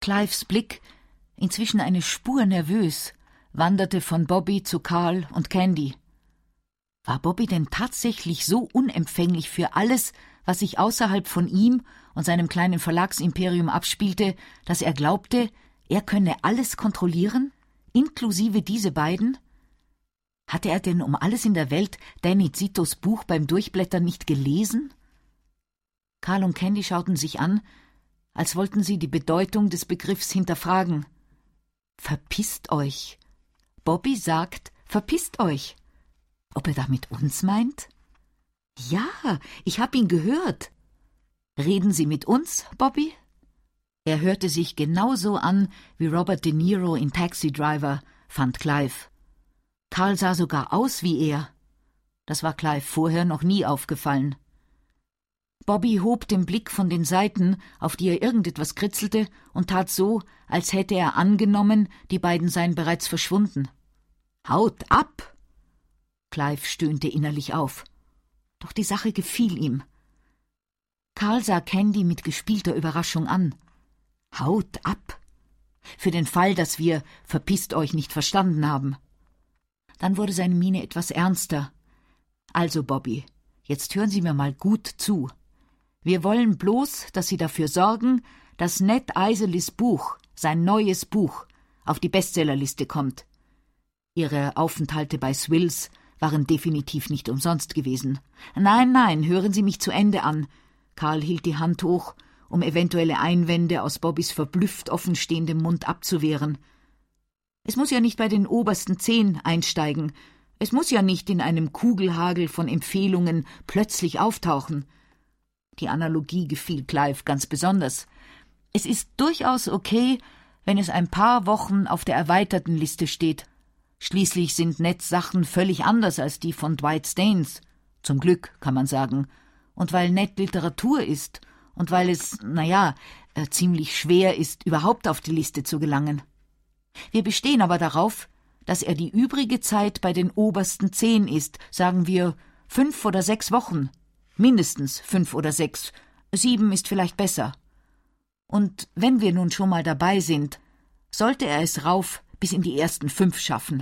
Clives Blick, inzwischen eine Spur nervös, wanderte von Bobby zu Carl und Candy. War Bobby denn tatsächlich so unempfänglich für alles, was sich außerhalb von ihm und seinem kleinen Verlagsimperium abspielte, dass er glaubte, er könne alles kontrollieren, inklusive diese beiden? Hatte er denn um alles in der Welt Danny Zitos Buch beim Durchblättern nicht gelesen? Carl und Candy schauten sich an, als wollten sie die Bedeutung des Begriffs hinterfragen. »Verpisst euch!« Bobby sagt, »verpisst euch!« Ob er damit uns meint? »Ja, ich hab ihn gehört.« »Reden Sie mit uns, Bobby?« Er hörte sich genauso an wie Robert De Niro in Taxi Driver, fand Clive. Carl sah sogar aus wie er. Das war Clive vorher noch nie aufgefallen. Bobby hob den Blick von den Seiten, auf die er irgendetwas kritzelte, und tat so, als hätte er angenommen, die beiden seien bereits verschwunden. »Haut ab!« Clive stöhnte innerlich auf. Doch die Sache gefiel ihm. Carl sah Candy mit gespielter Überraschung an. »Haut ab! Für den Fall, dass wir »verpisst euch« nicht verstanden haben.« Dann wurde seine Miene etwas ernster. »Also, Bobby, jetzt hören Sie mir mal gut zu. Wir wollen bloß, dass Sie dafür sorgen, dass Ned Eiselis Buch, sein neues Buch, auf die Bestsellerliste kommt. Ihre Aufenthalte bei Swills waren definitiv nicht umsonst gewesen. Nein, hören Sie mich zu Ende an.« Carl hielt die Hand hoch, um eventuelle Einwände aus Bobbys verblüfft offenstehendem Mund abzuwehren. Es muss ja nicht bei den obersten 10 einsteigen. Es muss ja nicht in einem Kugelhagel von Empfehlungen plötzlich auftauchen. Die Analogie gefiel Clive ganz besonders. Es ist durchaus okay, wenn es ein paar Wochen auf der erweiterten Liste steht. Schließlich sind Neds Sachen völlig anders als die von Dwight Staines. Zum Glück, kann man sagen. Und weil Ned Literatur ist und weil es, ziemlich schwer ist, überhaupt auf die Liste zu gelangen. Wir bestehen aber darauf, dass er die übrige Zeit bei den obersten 10 ist, sagen wir 5 oder 6 Wochen. Mindestens 5 oder 6. 7 ist vielleicht besser. Und wenn wir nun schon mal dabei sind, sollte er es rauf bis in die ersten 5 schaffen.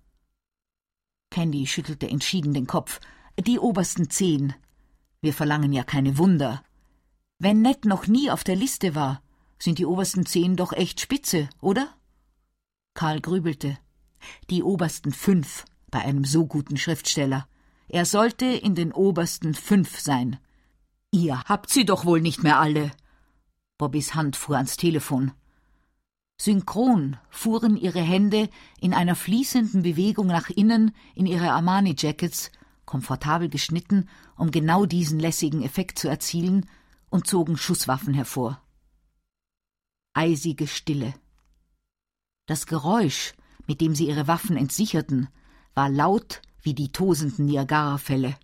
Candy schüttelte entschieden den Kopf. Die obersten 10. Wir verlangen ja keine Wunder. Wenn Ned noch nie auf der Liste war, sind die obersten 10 doch echt spitze, oder? Carl grübelte. Die obersten 5 bei einem so guten Schriftsteller. Er sollte in den obersten 5 sein. Ihr habt sie doch wohl nicht mehr alle. Bobbys Hand fuhr ans Telefon. Synchron fuhren ihre Hände in einer fließenden Bewegung nach innen in ihre Armani-Jackets, komfortabel geschnitten, um genau diesen lässigen Effekt zu erzielen, und zogen Schusswaffen hervor. Eisige Stille. Das Geräusch, mit dem sie ihre Waffen entsicherten, war laut wie die tosenden Niagarafälle.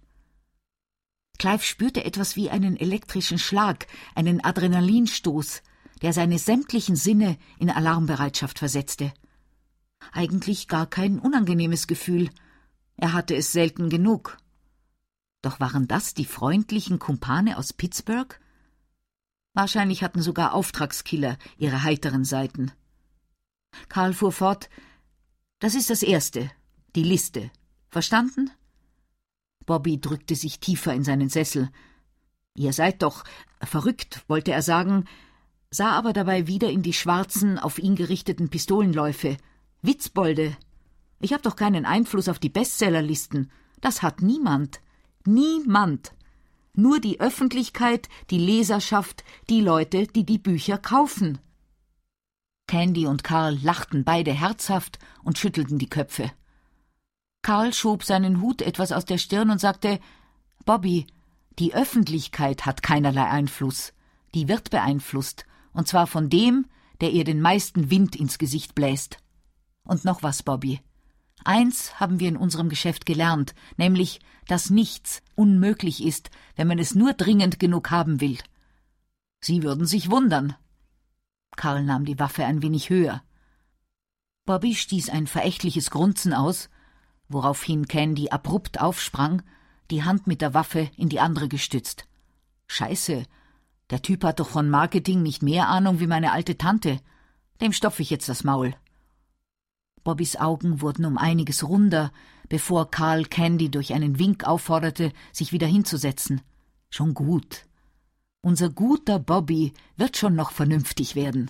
Clive spürte etwas wie einen elektrischen Schlag, einen Adrenalinstoß, der seine sämtlichen Sinne in Alarmbereitschaft versetzte. Eigentlich gar kein unangenehmes Gefühl. Er hatte es selten genug. Doch waren das die freundlichen Kumpane aus Pittsburgh? Wahrscheinlich hatten sogar Auftragskiller ihre heiteren Seiten. Carl fuhr fort, »Das ist das Erste, die Liste. Verstanden?« Bobby drückte sich tiefer in seinen Sessel. »Ihr seid doch verrückt«, wollte er sagen, sah aber dabei wieder in die schwarzen, auf ihn gerichteten Pistolenläufe. »Witzbolde! Ich habe doch keinen Einfluss auf die Bestsellerlisten. Das hat niemand. Niemand. Nur die Öffentlichkeit, die Leserschaft, die Leute, die die Bücher kaufen.« Candy und Carl lachten beide herzhaft und schüttelten die Köpfe. Carl schob seinen Hut etwas aus der Stirn und sagte, »Bobby, die Öffentlichkeit hat keinerlei Einfluss. Die wird beeinflusst, und zwar von dem, der ihr den meisten Wind ins Gesicht bläst. Und noch was, Bobby. Eins haben wir in unserem Geschäft gelernt, nämlich, dass nichts unmöglich ist, wenn man es nur dringend genug haben will. Sie würden sich wundern.« Carl nahm die Waffe ein wenig höher. Bobby stieß ein verächtliches Grunzen aus, woraufhin Candy abrupt aufsprang, die Hand mit der Waffe in die andere gestützt. »Scheiße, der Typ hat doch von Marketing nicht mehr Ahnung wie meine alte Tante. Dem stopfe ich jetzt das Maul. Bobbys Augen wurden um einiges runder, bevor Karl Candy durch einen Wink aufforderte, sich wieder hinzusetzen. Schon gut. Unser guter Bobby wird schon noch vernünftig werden.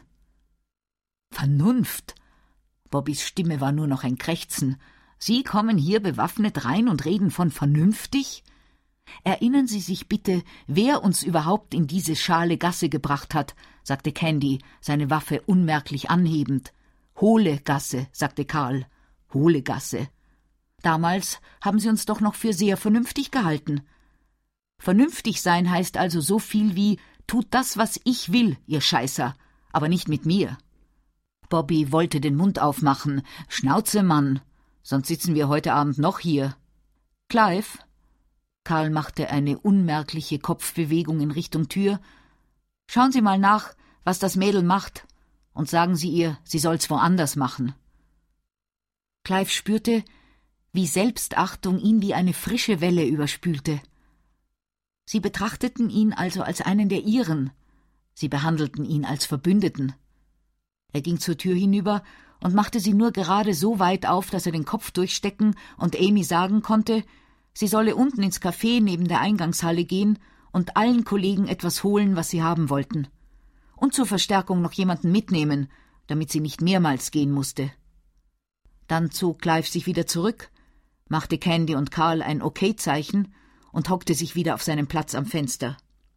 Vernunft? Bobbys Stimme war nur noch ein Krächzen. Sie kommen hier bewaffnet rein und reden von vernünftig? Erinnern Sie sich bitte, wer uns überhaupt in diese schale Gasse gebracht hat, sagte Candy, seine Waffe unmerklich anhebend. Hohle Gasse, sagte Karl. Hohle Gasse. Damals haben Sie uns doch noch für sehr vernünftig gehalten. Vernünftig sein heißt also so viel wie, tut das, was ich will, ihr Scheißer, aber nicht mit mir. Bobby wollte den Mund aufmachen. Schnauze, Mann, sonst sitzen wir heute Abend noch hier. Clive? Karl machte eine unmerkliche Kopfbewegung in Richtung Tür. Schauen Sie mal nach, was das Mädel macht, und sagen Sie ihr, sie soll's woanders machen. Clive spürte, wie Selbstachtung ihn wie eine frische Welle überspülte. Sie betrachteten ihn also als einen der ihren. Sie behandelten ihn als Verbündeten. Er ging zur Tür hinüber und machte sie nur gerade so weit auf, dass er den Kopf durchstecken und Amy sagen konnte, sie solle unten ins Café neben der Eingangshalle gehen und allen Kollegen etwas holen, was sie haben wollten. Und zur Verstärkung noch jemanden mitnehmen, damit sie nicht mehrmals gehen musste. Dann zog Clive sich wieder zurück, machte Candy und Karl ein Okay-Zeichen und hockte sich wieder auf seinen Platz am Fenster.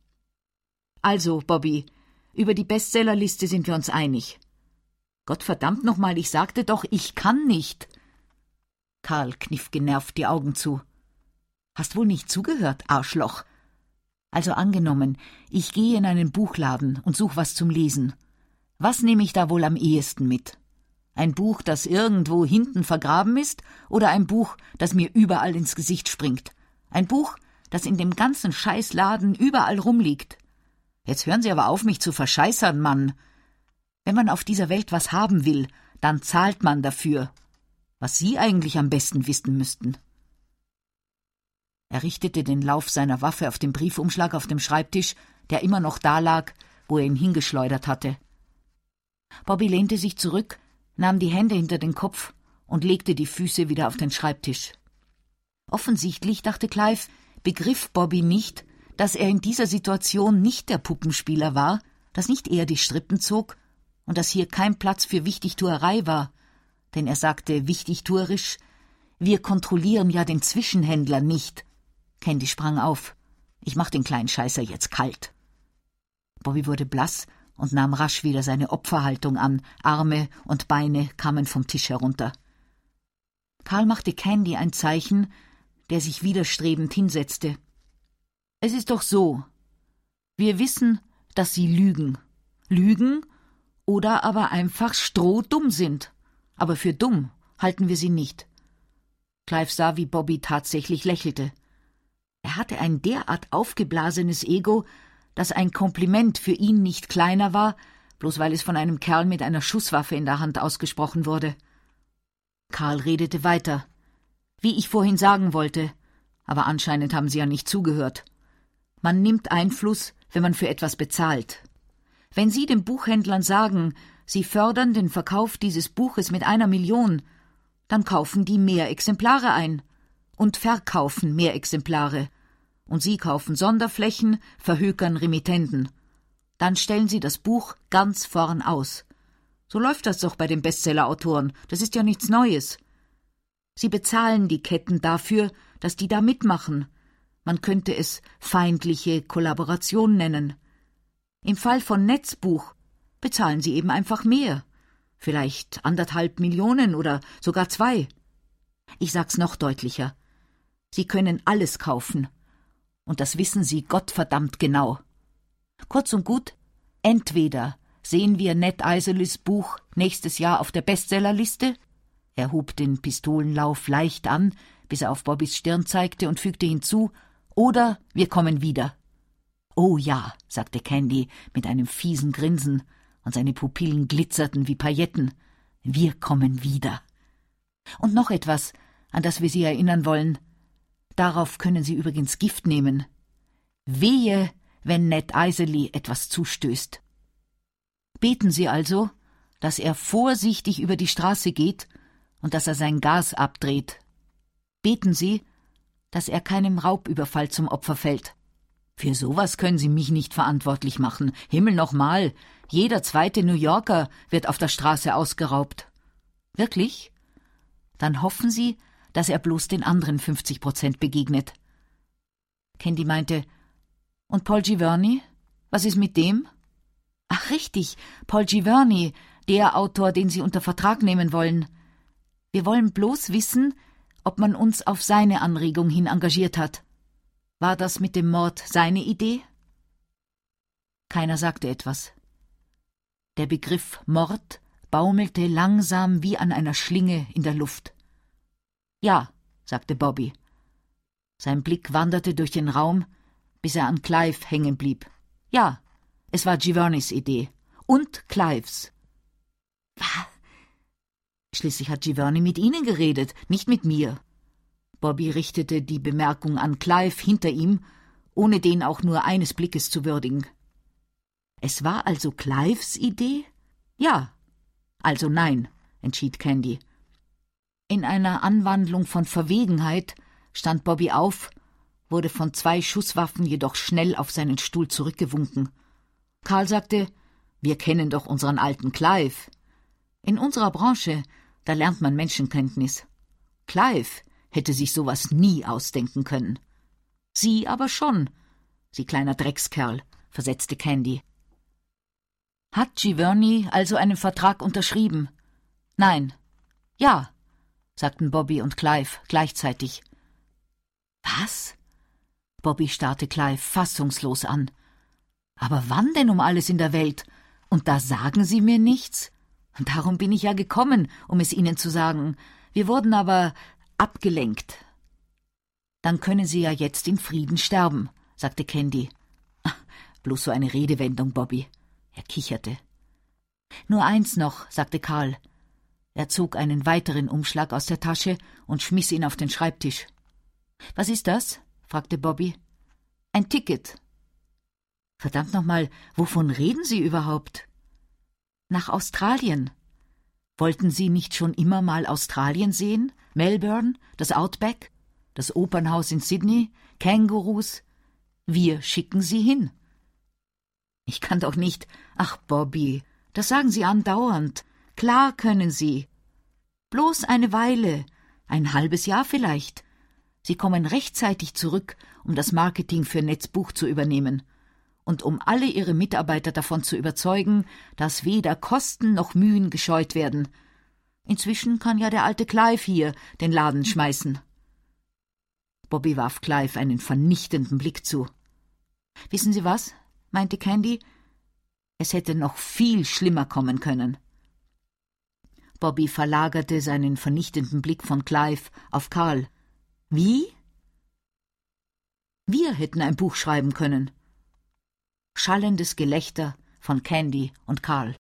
Also, Bobby, über die Bestsellerliste sind wir uns einig. Gottverdammt nochmal, ich sagte doch, ich kann nicht. Karl kniff genervt die Augen zu. Hast wohl nicht zugehört, Arschloch? Also angenommen, ich gehe in einen Buchladen und suche was zum Lesen. Was nehme ich da wohl am ehesten mit? Ein Buch, das irgendwo hinten vergraben ist, oder ein Buch, das mir überall ins Gesicht springt? Ein Buch, das in dem ganzen Scheißladen überall rumliegt. Jetzt hören Sie aber auf, mich zu verscheißern, Mann. Wenn man auf dieser Welt was haben will, dann zahlt man dafür. Was Sie eigentlich am besten wissen müssten. Er richtete den Lauf seiner Waffe auf den Briefumschlag auf dem Schreibtisch, der immer noch da lag, wo er ihn hingeschleudert hatte. Bobby lehnte sich zurück, nahm die Hände hinter den Kopf und legte die Füße wieder auf den Schreibtisch. Offensichtlich, dachte Clive, begriff Bobby nicht, dass er in dieser Situation nicht der Puppenspieler war, dass nicht er die Strippen zog und dass hier kein Platz für Wichtigtuerei war, denn er sagte wichtigtuerisch, wir kontrollieren ja den Zwischenhändler nicht. Candy sprang auf. Ich mach den kleinen Scheißer jetzt kalt. Bobby wurde blass und nahm rasch wieder seine Opferhaltung an, Arme und Beine kamen vom Tisch herunter. Karl machte Candy ein Zeichen, der sich widerstrebend hinsetzte. Es ist doch so. Wir wissen, dass Sie lügen. Lügen oder aber einfach strohdumm sind. Aber für dumm halten wir Sie nicht. Clive sah, wie Bobby tatsächlich lächelte. Er hatte ein derart aufgeblasenes Ego, dass ein Kompliment für ihn nicht kleiner war, bloß weil es von einem Kerl mit einer Schusswaffe in der Hand ausgesprochen wurde. Karl redete weiter. Wie ich vorhin sagen wollte, aber anscheinend haben Sie ja nicht zugehört. Man nimmt Einfluss, wenn man für etwas bezahlt. Wenn Sie den Buchhändlern sagen, Sie fördern den Verkauf dieses Buches mit 1 Million, dann kaufen die mehr Exemplare ein und verkaufen mehr Exemplare. Und Sie kaufen Sonderflächen, verhökern Remittenten. Dann stellen Sie das Buch ganz vorn aus. So läuft das doch bei den Bestsellerautoren, das ist ja nichts Neues. Sie bezahlen die Ketten dafür, dass die da mitmachen. Man könnte es feindliche Kollaboration nennen. Im Fall von Netzbuch bezahlen Sie eben einfach mehr. Vielleicht 1,5 Millionen oder sogar 2. Ich sag's noch deutlicher. Sie können alles kaufen. Und das wissen Sie gottverdammt genau. Kurz und gut, entweder sehen wir Ned Eiserlys Buch nächstes Jahr auf der Bestsellerliste, er hob den Pistolenlauf leicht an, bis er auf Bobbys Stirn zeigte und fügte hinzu, oder wir kommen wieder. Oh ja, sagte Candy mit einem fiesen Grinsen, und seine Pupillen glitzerten wie Pailletten. Wir kommen wieder. Und noch etwas, an das wir Sie erinnern wollen. Darauf können Sie übrigens Gift nehmen. Wehe, wenn Ned Eiserly etwas zustößt. Beten Sie also, dass er vorsichtig über die Straße geht und dass er sein Gas abdreht. Beten Sie, dass er keinem Raubüberfall zum Opfer fällt. Für sowas können Sie mich nicht verantwortlich machen. Himmel nochmal, jeder zweite New Yorker wird auf der Straße ausgeraubt. Wirklich? Dann hoffen Sie, dass er bloß den anderen 50% begegnet. Candy meinte, und Paul Giverny? Was ist mit dem? Ach richtig, Paul Giverny, der Autor, den Sie unter Vertrag nehmen wollen. Wir wollen bloß wissen, ob man uns auf seine Anregung hin engagiert hat. War das mit dem Mord seine Idee? Keiner sagte etwas. Der Begriff Mord baumelte langsam wie an einer Schlinge in der Luft. Ja, sagte Bobby. Sein Blick wanderte durch den Raum, bis er an Clive hängen blieb. Ja, es war Givernys Idee. Und Clives. Was? Schließlich hat Giverny mit Ihnen geredet, nicht mit mir. Bobby richtete die Bemerkung an Clive hinter ihm, ohne den auch nur eines Blickes zu würdigen. Es war also Clives Idee? Ja. Also nein, entschied Candy. In einer Anwandlung von Verwegenheit stand Bobby auf, wurde von 2 Schusswaffen jedoch schnell auf seinen Stuhl zurückgewunken. Karl sagte, wir kennen doch unseren alten Clive. In unserer Branche, da lernt man Menschenkenntnis. Clive hätte sich sowas nie ausdenken können. Sie aber schon, Sie kleiner Dreckskerl, versetzte Candy. Hat Giverny also einen Vertrag unterschrieben? Nein. Ja, sagten Bobby und Clive gleichzeitig. Was? Bobby starrte Clive fassungslos an. Aber wann denn um alles in der Welt? Und da sagen Sie mir nichts? Und darum bin ich ja gekommen, um es Ihnen zu sagen. Wir wurden aber abgelenkt. Dann können Sie ja jetzt in Frieden sterben, sagte Candy. Bloß so eine Redewendung, Bobby. Er kicherte. Nur eins noch, sagte Karl. Er zog einen weiteren Umschlag aus der Tasche und schmiss ihn auf den Schreibtisch. Was ist das? Fragte Bobby. Ein Ticket. Verdammt nochmal, wovon reden Sie überhaupt? Nach Australien. Wollten Sie nicht schon immer mal Australien sehen? Melbourne, das Outback, das Opernhaus in Sydney, Kängurus? Wir schicken Sie hin. Ich kann doch nicht. Ach, Bobby, das sagen Sie andauernd. Klar können Sie. Bloß eine Weile, ein halbes Jahr vielleicht. Sie kommen rechtzeitig zurück, um das Marketing für Netzbuch zu übernehmen und um alle Ihre Mitarbeiter davon zu überzeugen, dass weder Kosten noch Mühen gescheut werden. Inzwischen kann ja der alte Clive hier den Laden schmeißen. Bobby warf Clive einen vernichtenden Blick zu. »Wissen Sie was?« meinte Candy. »Es hätte noch viel schlimmer kommen können.« Bobby verlagerte seinen vernichtenden Blick von Clive auf Karl. »Wie?« »Wir hätten ein Buch schreiben können.« Schallendes Gelächter von Candy und Karl.